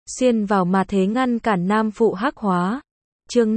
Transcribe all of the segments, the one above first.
xuyên vào mà thế ngăn cản nam phụ hắc hóa. Chương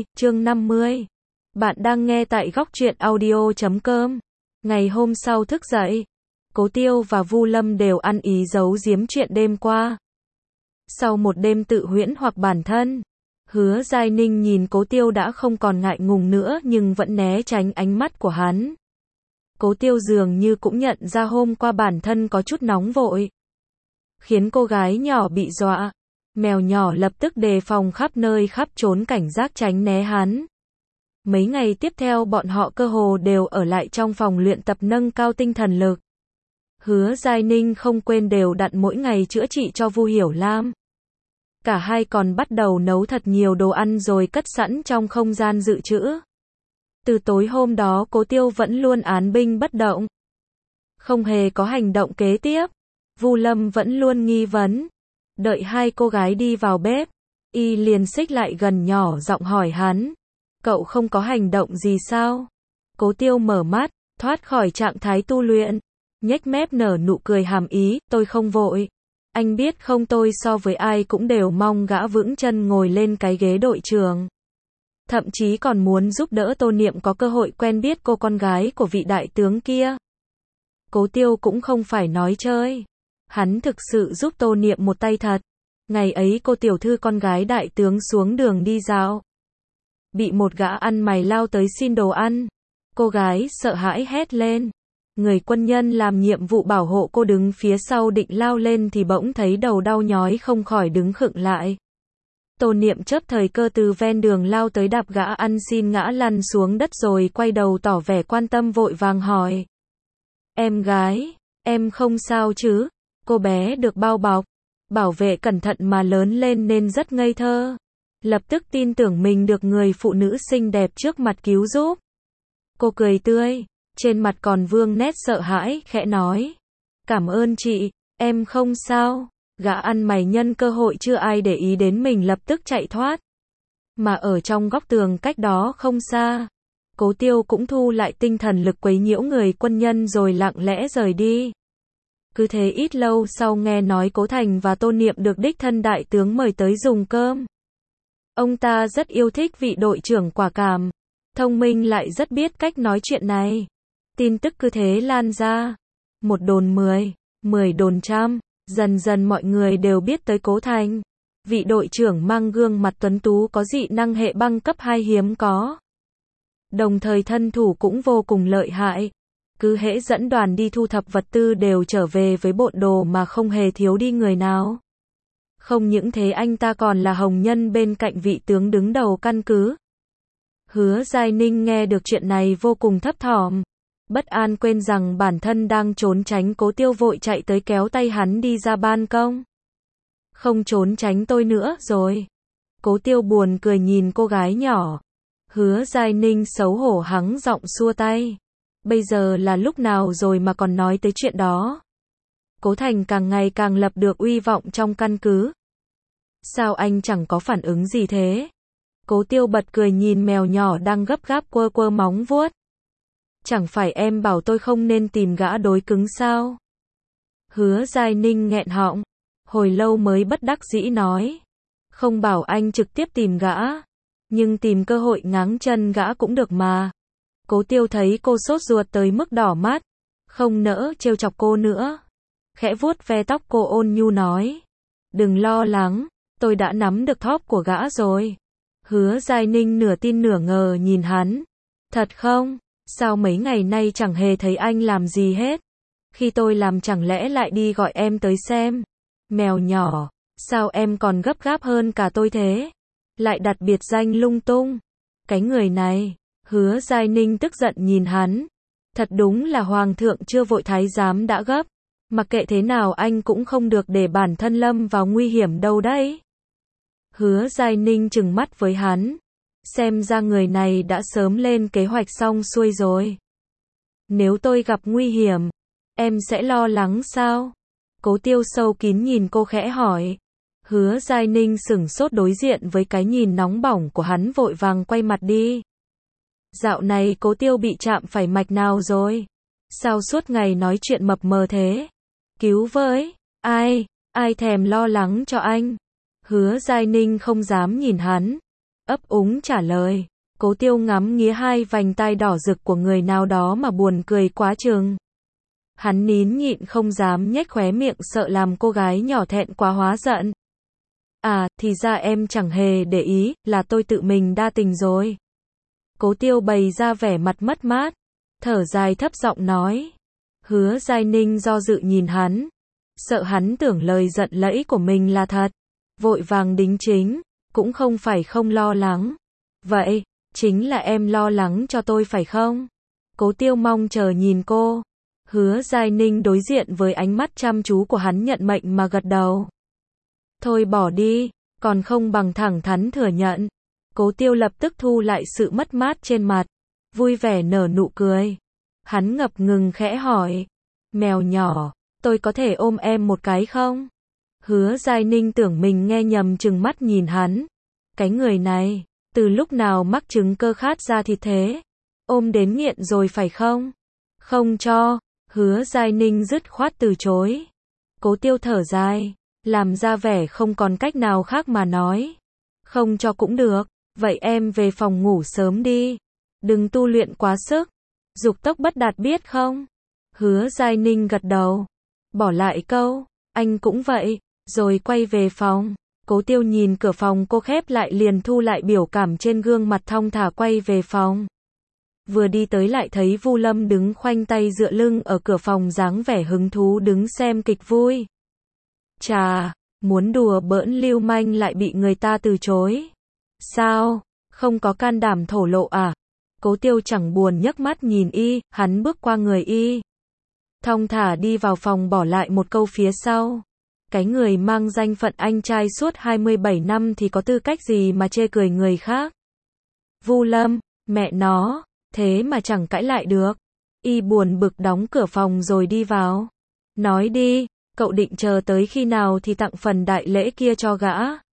50. Bạn đang nghe tại góc truyện audio.com. Ngày hôm sau thức dậy, Cố Tiêu và Vu Lâm đều ăn ý giấu giếm chuyện đêm qua. Sau một đêm tự huyễn hoặc bản thân, Hứa Giai Ninh nhìn Cố Tiêu đã không còn ngại ngùng nữa nhưng vẫn né tránh ánh mắt của hắn. Cố Tiêu dường như cũng nhận ra hôm qua bản thân có chút nóng vội, khiến cô gái nhỏ bị dọa. Mèo nhỏ lập tức đề phòng khắp nơi khắp trốn cảnh giác tránh né hắn. Mấy ngày tiếp theo bọn họ cơ hồ đều ở lại trong phòng luyện tập nâng cao tinh thần lực. Hứa Giai Ninh không quên đều đặn mỗi ngày chữa trị cho Vu Hiểu Lam. Cả hai còn bắt đầu nấu thật nhiều đồ ăn rồi cất sẵn trong không gian dự trữ. Từ tối hôm đó Cố Tiêu vẫn luôn án binh bất động, không hề có hành động kế tiếp. Vu Lâm vẫn luôn nghi vấn. Đợi hai cô gái đi vào bếp, y liền xích lại gần nhỏ giọng hỏi hắn. Cậu không có hành động gì sao? Cố Tiêu mở mắt, thoát khỏi trạng thái tu luyện, nhếch mép nở nụ cười hàm ý, tôi không vội. Anh biết không, tôi so với ai cũng đều mong gã vững chân ngồi lên cái ghế đội trưởng. Thậm chí còn muốn giúp đỡ Tô Niệm có cơ hội quen biết cô con gái của vị đại tướng kia. Cố Tiêu cũng không phải nói chơi. Hắn thực sự giúp Tô Niệm một tay thật. Ngày ấy cô tiểu thư con gái đại tướng xuống đường đi dạo, bị một gã ăn mày lao tới xin đồ ăn. Cô gái sợ hãi hét lên. Người quân nhân làm nhiệm vụ bảo hộ cô đứng phía sau định lao lên thì bỗng thấy đầu đau nhói không khỏi đứng khựng lại. Tô Niệm chớp thời cơ từ ven đường lao tới đạp gã ăn xin ngã lăn xuống đất rồi quay đầu tỏ vẻ quan tâm vội vàng hỏi. Em gái, em không sao chứ? Cô bé được bao bọc, bảo vệ cẩn thận mà lớn lên nên rất ngây thơ. Lập tức tin tưởng mình được người phụ nữ xinh đẹp trước mặt cứu giúp. Cô cười tươi, trên mặt còn vương nét sợ hãi, khẽ nói. Cảm ơn chị, em không sao. Gã ăn mày nhân cơ hội chưa ai để ý đến mình lập tức chạy thoát. Mà ở trong góc tường cách đó không xa, Cố Tiêu cũng thu lại tinh thần lực quấy nhiễu người quân nhân rồi lặng lẽ rời đi. Cứ thế ít lâu sau nghe nói Cố Thành và Tô Niệm được đích thân đại tướng mời tới dùng cơm. Ông ta rất yêu thích vị đội trưởng quả cảm, thông minh lại rất biết cách nói chuyện này. Tin tức cứ thế lan ra. Một đồn 10, 10 đồn trăm, dần dần mọi người đều biết tới Cố Thành. Vị đội trưởng mang gương mặt tuấn tú có dị năng hệ băng cấp 2 hiếm có. Đồng thời thân thủ cũng vô cùng lợi hại. Cứ hễ dẫn đoàn đi thu thập vật tư đều trở về với bộn đồ mà không hề thiếu đi người nào. Không những thế anh ta còn là hồng nhân bên cạnh vị tướng đứng đầu căn cứ. Hứa Giai Ninh nghe được chuyện này vô cùng thấp thỏm, bất an quên rằng bản thân đang trốn tránh Cố Tiêu vội chạy tới kéo tay hắn đi ra ban công. Không trốn tránh tôi nữa rồi. Cố Tiêu buồn cười nhìn cô gái nhỏ. Hứa Giai Ninh xấu hổ hắng giọng xua tay. Bây giờ là lúc nào rồi mà còn nói tới chuyện đó. Cố Thành càng ngày càng lập được uy vọng trong căn cứ. Sao anh chẳng có phản ứng gì thế? Cố Tiêu bật cười nhìn mèo nhỏ đang gấp gáp quơ quơ móng vuốt. Chẳng phải em bảo tôi không nên tìm gã đối cứng sao? Hứa Giai Ninh nghẹn họng, hồi lâu mới bất đắc dĩ nói. Không bảo anh trực tiếp tìm gã, nhưng tìm cơ hội ngáng chân gã cũng được mà. Cố Tiêu thấy cô sốt ruột tới mức đỏ mắt, không nỡ trêu chọc cô nữa. Khẽ vuốt ve tóc cô ôn nhu nói. Đừng lo lắng, tôi đã nắm được thóp của gã rồi. Hứa Giai Ninh nửa tin nửa ngờ nhìn hắn. Thật không? Sao mấy ngày nay chẳng hề thấy anh làm gì hết? Khi tôi làm chẳng lẽ lại đi gọi em tới xem? Mèo nhỏ, sao em còn gấp gáp hơn cả tôi thế? Lại đặt biệt danh lung tung. Cái người này, Hứa Giai Ninh tức giận nhìn hắn. Thật đúng là hoàng thượng chưa vội thái giám đã gấp. Mặc kệ thế nào anh cũng không được để bản thân lâm vào nguy hiểm đâu đấy. Hứa Giai Ninh trừng mắt với hắn. Xem ra người này đã sớm lên kế hoạch xong xuôi rồi. Nếu tôi gặp nguy hiểm, em sẽ lo lắng sao? Cố Tiêu sâu kín nhìn cô khẽ hỏi. Hứa Giai Ninh sửng sốt đối diện với cái nhìn nóng bỏng của hắn vội vàng quay mặt đi. Dạo này Cố Tiêu bị chạm phải mạch nào rồi? Sao suốt ngày nói chuyện mập mờ thế? Cứu với, ai thèm lo lắng cho anh? Hứa Giai Ninh không dám nhìn hắn, ấp úng trả lời. Cố Tiêu ngắm nghía hai vành tai đỏ rực của người nào đó mà buồn cười quá chừng. Hắn nín nhịn không dám nhếch khóe miệng sợ làm cô gái nhỏ thẹn quá hóa giận. À, thì ra em chẳng hề để ý, là tôi tự mình đa tình rồi. Cố Tiêu bày ra vẻ mặt mất mát, thở dài thấp giọng nói. Hứa Giai Ninh do dự nhìn hắn, sợ hắn tưởng lời giận lẫy của mình là thật, vội vàng đính chính, cũng không phải không lo lắng. Vậy, chính là em lo lắng cho tôi phải không? Cố Tiêu mong chờ nhìn cô. Hứa Giai Ninh đối diện với ánh mắt chăm chú của hắn nhận mệnh mà gật đầu. Thôi bỏ đi, còn không bằng thẳng thắn thừa nhận. Cố Tiêu lập tức thu lại sự mất mát trên mặt, vui vẻ nở nụ cười. Hắn ngập ngừng khẽ hỏi, mèo nhỏ, tôi có thể ôm em một cái không? Hứa Giai Ninh tưởng mình nghe nhầm trừng mắt nhìn hắn. Cái người này, từ lúc nào mắc chứng cơ khát ra thịt thế? Ôm đến nghiện rồi phải không? Không cho. Hứa Giai Ninh dứt khoát từ chối. Cố Tiêu thở dài, làm ra vẻ không còn cách nào khác mà nói. Không cho cũng được, vậy em về phòng ngủ sớm đi. Đừng tu luyện quá sức. Dục tốc bất đạt biết không? Hứa Giai Ninh gật đầu. Bỏ lại câu, anh cũng vậy, rồi quay về phòng. Cố Tiêu nhìn cửa phòng cô khép lại liền thu lại biểu cảm trên gương mặt thong thả quay về phòng. Vừa đi tới lại thấy Vu Lâm đứng khoanh tay dựa lưng ở cửa phòng dáng vẻ hứng thú đứng xem kịch vui. Chà, muốn đùa bỡn lưu manh lại bị người ta từ chối. Sao, không có can đảm thổ lộ à? Cố Tiêu chẳng buồn nhấc mắt nhìn y, hắn bước qua người y. Thong thả đi vào phòng bỏ lại một câu phía sau. Cái người mang danh phận anh trai suốt 27 năm thì có tư cách gì mà chê cười người khác? Vu Lâm, mẹ nó, thế mà chẳng cãi lại được. Y buồn bực đóng cửa phòng rồi đi vào. Nói đi, cậu định chờ tới khi nào thì tặng phần đại lễ kia cho gã.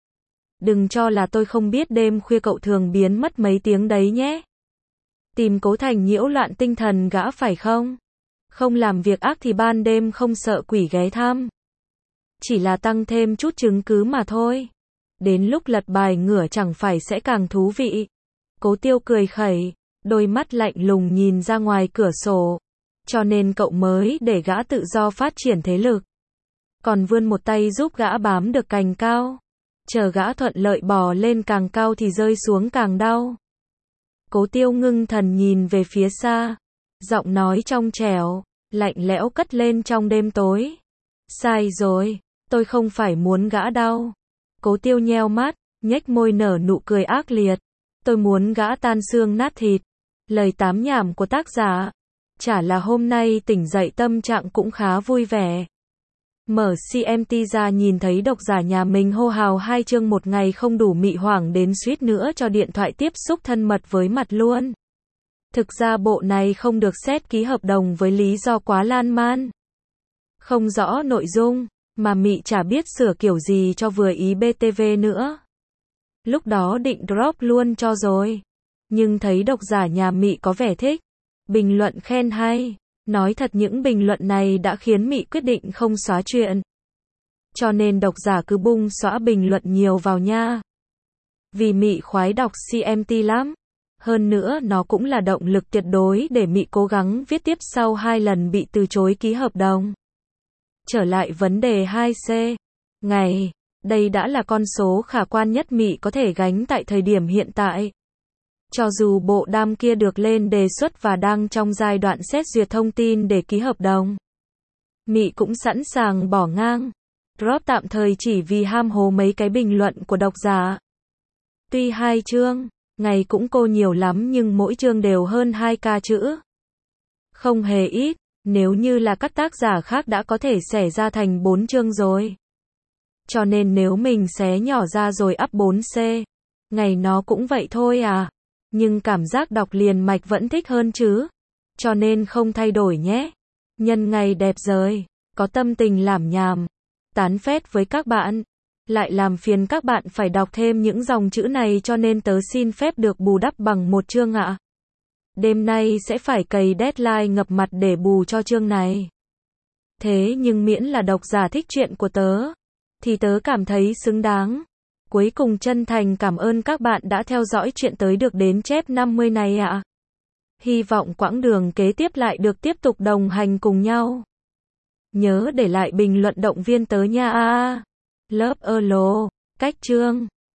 Đừng cho là tôi không biết đêm khuya cậu thường biến mất mấy tiếng đấy nhé. Tìm Cố Thành nhiễu loạn tinh thần gã phải không? Không làm việc ác thì ban đêm không sợ quỷ ghé thăm. Chỉ là tăng thêm chút chứng cứ mà thôi. Đến lúc lật bài ngửa chẳng phải sẽ càng thú vị. Cố Tiêu cười khẩy, đôi mắt lạnh lùng nhìn ra ngoài cửa sổ. Cho nên cậu mới để gã tự do phát triển thế lực. Còn vươn một tay giúp gã bám được cành cao. Chờ gã thuận lợi bò lên càng cao thì rơi xuống càng đau. Cố Tiêu ngưng thần nhìn về phía xa. Giọng nói trong trẻo, lạnh lẽo cất lên trong đêm tối. Sai rồi, tôi không phải muốn gã đau. Cố Tiêu nheo mắt, nhếch môi nở nụ cười ác liệt. Tôi muốn gã tan xương nát thịt. Lời tám nhảm của tác giả. Chả là hôm nay tỉnh dậy tâm trạng cũng khá vui vẻ. Mở CMT ra nhìn thấy độc giả nhà mình hô hào 2 chương một ngày không đủ mị hoảng đến suýt nữa cho điện thoại tiếp xúc thân mật với mặt luôn. Thực ra bộ này không được xét ký hợp đồng với lý do quá lan man. Không rõ nội dung, mà mị chả biết sửa kiểu gì cho vừa ý BTV nữa. Lúc đó định drop luôn cho rồi. Nhưng thấy độc giả nhà mị có vẻ thích. Bình luận khen hay. Nói thật những bình luận này đã khiến mị quyết định không xóa chuyện. Cho nên độc giả cứ bung xóa bình luận nhiều vào nha. Vì mị khoái đọc CMT lắm. Hơn nữa nó cũng là động lực tuyệt đối để mị cố gắng viết tiếp sau 2 lần bị từ chối ký hợp đồng. Trở lại vấn đề 2C. Ngày, đây đã là con số khả quan nhất mị có thể gánh tại thời điểm hiện tại. Cho dù bộ đam kia được lên đề xuất và đang trong giai đoạn xét duyệt thông tin để ký hợp đồng, mị cũng sẵn sàng bỏ ngang. Drop tạm thời chỉ vì ham hố mấy cái bình luận của độc giả. Tuy 2 chương, ngày cũng cô nhiều lắm nhưng mỗi chương đều hơn 2k chữ. Không hề ít, nếu như là các tác giả khác đã có thể xẻ ra thành 4 chương rồi. Cho nên nếu mình xé nhỏ ra rồi up 4C, ngày nó cũng vậy thôi à. Nhưng cảm giác đọc liền mạch vẫn thích hơn chứ. Cho nên không thay đổi nhé. Nhân ngày đẹp rồi, có tâm tình lảm nhảm, tán phét với các bạn. Lại làm phiền các bạn phải đọc thêm những dòng chữ này cho nên tớ xin phép được bù đắp bằng một chương ạ. Đêm nay sẽ phải cày deadline ngập mặt để bù cho chương này. Thế nhưng miễn là độc giả thích chuyện của tớ, thì tớ cảm thấy xứng đáng. Cuối cùng chân thành cảm ơn các bạn đã theo dõi chuyện tới được đến chép 50 này ạ. Hy vọng quãng đường kế tiếp lại được tiếp tục đồng hành cùng nhau. Nhớ để lại bình luận động viên tớ nha. Love alo, cách chương.